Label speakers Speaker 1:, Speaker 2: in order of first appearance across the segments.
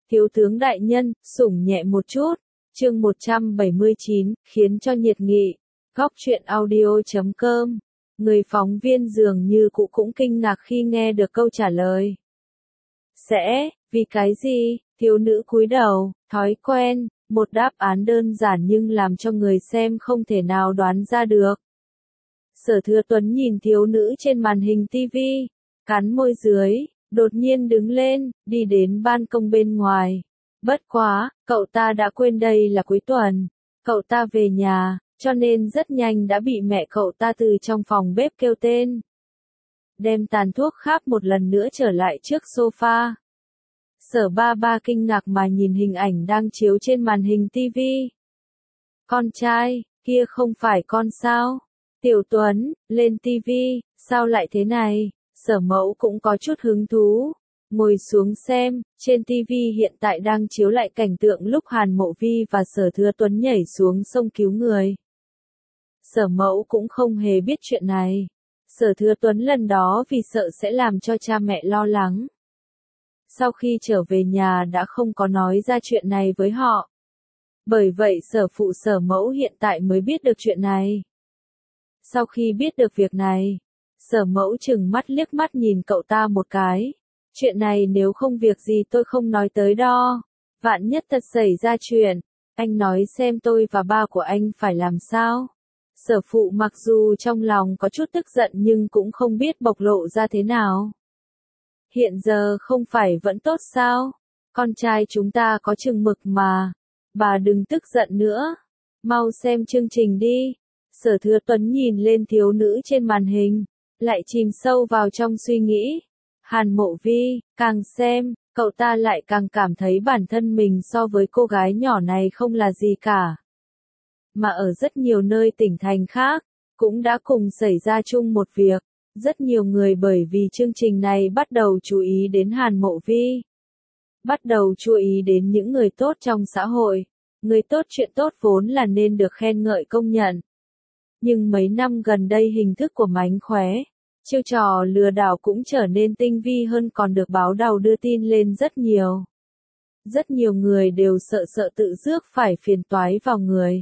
Speaker 1: Thiếu tướng đại nhân, sủng nhẹ một chút. Chương 179, khiến cho nhiệt nghị. Góc truyện audio.com. Người phóng viên dường như cũng kinh ngạc khi nghe được câu trả lời. Vì cái gì? Thiếu nữ cúi đầu, thói quen, một đáp án đơn giản nhưng làm cho người xem không thể nào đoán ra được. Sở Thừa Tuấn nhìn thiếu nữ trên màn hình TV, cắn môi dưới, đột nhiên đứng lên, đi đến ban công bên ngoài. Bất quá, cậu ta đã quên đây là cuối tuần. Cậu ta về nhà, cho nên rất nhanh đã bị mẹ cậu ta từ trong phòng bếp kêu tên. Đem tàn thuốc kháp một lần nữa trở lại trước sofa. Sở Ba Ba kinh ngạc mà nhìn hình ảnh đang chiếu trên màn hình TV. Con trai, kia không phải con sao? Tiểu Tuấn, lên TV, sao lại thế này? Sở Mẫu cũng có chút hứng thú. Ngồi xuống xem, trên TV hiện tại đang chiếu lại cảnh tượng lúc Hàn Mộ Vi và Sở Thừa Tuấn nhảy xuống sông cứu người. Sở Mẫu cũng không hề biết chuyện này. Sở Thừa Tuấn lần đó vì sợ sẽ làm cho cha mẹ lo lắng. Sau khi trở về nhà đã không có nói ra chuyện này với họ. Bởi vậy Sở Phụ Sở Mẫu hiện tại mới biết được chuyện này. Sau khi biết được việc này, Sở Mẫu chừng mắt liếc mắt nhìn cậu ta một cái. Chuyện này nếu không việc gì tôi không nói tới đó. Vạn nhất thật xảy ra chuyện, anh nói xem tôi và ba của anh phải làm sao? Sở Phụ mặc dù trong lòng có chút tức giận nhưng cũng không biết bộc lộ ra thế nào. Hiện giờ không phải vẫn tốt sao? Con trai chúng ta có chừng mực mà. Bà đừng tức giận nữa. Mau xem chương trình đi. Sở Thừa Tuấn nhìn lên thiếu nữ trên màn hình, lại chìm sâu vào trong suy nghĩ. Hàn Mộ Vi, càng xem, cậu ta lại càng cảm thấy bản thân mình so với cô gái nhỏ này không là gì cả. Mà ở rất nhiều nơi tỉnh thành khác, cũng đã cùng xảy ra chung một việc. Rất nhiều người bởi vì chương trình này bắt đầu chú ý đến Hàn Mộ Vi. Bắt đầu chú ý đến những người tốt trong xã hội. Người tốt chuyện tốt vốn là nên được khen ngợi công nhận. Nhưng mấy năm gần đây hình thức của mánh khóe, chiêu trò lừa đảo cũng trở nên tinh vi hơn còn được báo đầu đưa tin lên rất nhiều. Rất nhiều người đều sợ tự rước phải phiền toái vào người.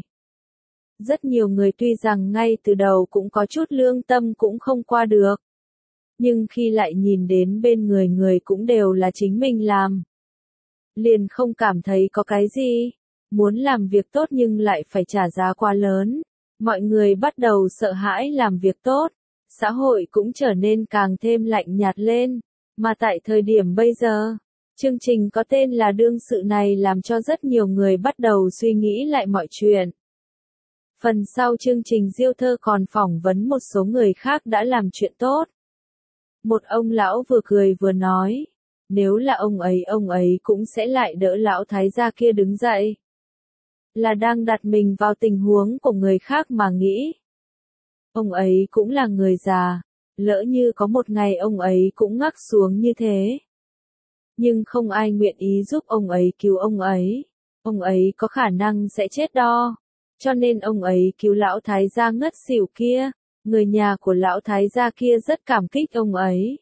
Speaker 1: Rất nhiều người tuy rằng ngay từ đầu cũng có chút lương tâm cũng không qua được. Nhưng khi lại nhìn đến bên người người cũng đều là chính mình làm. Liền không cảm thấy có cái gì. Muốn làm việc tốt nhưng lại phải trả giá quá lớn. Mọi người bắt đầu sợ hãi làm việc tốt. Xã hội cũng trở nên càng thêm lạnh nhạt lên. Mà tại thời điểm bây giờ, chương trình có tên là Đương Sự này làm cho rất nhiều người bắt đầu suy nghĩ lại mọi chuyện. Phần sau chương trình Diêu Thơ còn phỏng vấn một số người khác đã làm chuyện tốt. Một ông lão vừa cười vừa nói, nếu là ông ấy cũng sẽ lại đỡ lão thái gia kia đứng dậy. Là đang đặt mình vào tình huống của người khác mà nghĩ. Ông ấy cũng là người già, lỡ như có một ngày ông ấy cũng ngắc xuống như thế. Nhưng không ai nguyện ý giúp ông ấy cứu ông ấy có khả năng sẽ chết đó. Cho nên ông ấy cứu lão thái gia ngất xỉu kia, người nhà của lão thái gia kia rất cảm kích ông ấy.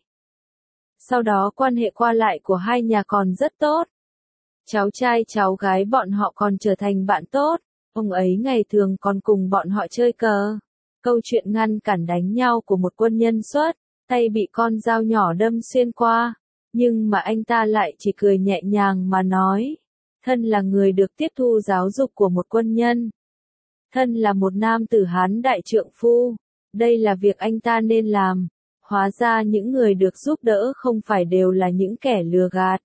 Speaker 1: Sau đó quan hệ qua lại của hai nhà còn rất tốt. Cháu trai cháu gái bọn họ còn trở thành bạn tốt, ông ấy ngày thường còn cùng bọn họ chơi cờ. Câu chuyện ngăn cản đánh nhau của một quân nhân xuất, tay bị con dao nhỏ đâm xuyên qua, nhưng mà anh ta lại chỉ cười nhẹ nhàng mà nói, thân là người được tiếp thu giáo dục của một quân nhân. Thân là một nam tử Hán đại trượng phu, đây là việc anh ta nên làm. Hóa ra những người được giúp đỡ không phải đều là những kẻ lừa gạt.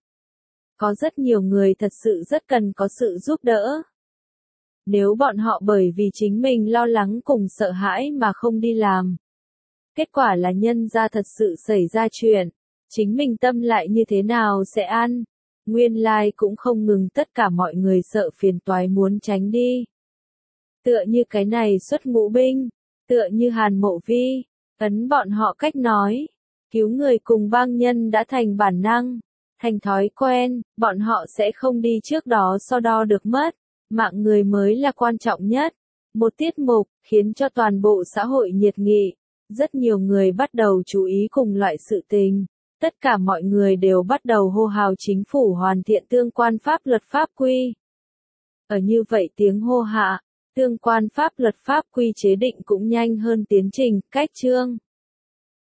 Speaker 1: Có rất nhiều người thật sự rất cần có sự giúp đỡ. Nếu bọn họ bởi vì chính mình lo lắng cùng sợ hãi mà không đi làm. Kết quả là nhân ra thật sự xảy ra chuyện. Chính mình tâm lại như thế nào sẽ ăn. Nguyên lai cũng không ngừng tất cả mọi người sợ phiền toái muốn tránh đi. Tựa như cái này xuất ngũ binh. Tựa như Hàn Mộ Vi. Ấn bọn họ cách nói. Cứu người cùng bang nhân đã thành bản năng. Thành thói quen, bọn họ sẽ không đi trước đó so đo được mất. Mạng người mới là quan trọng nhất. Một tiết mục, khiến cho toàn bộ xã hội nhiệt nghị. Rất nhiều người bắt đầu chú ý cùng loại sự tình. Tất cả mọi người đều bắt đầu hô hào chính phủ hoàn thiện tương quan pháp luật pháp quy. Ở như vậy tiếng hô hạ, tương quan pháp luật pháp quy chế định cũng nhanh hơn tiến trình, cách chương.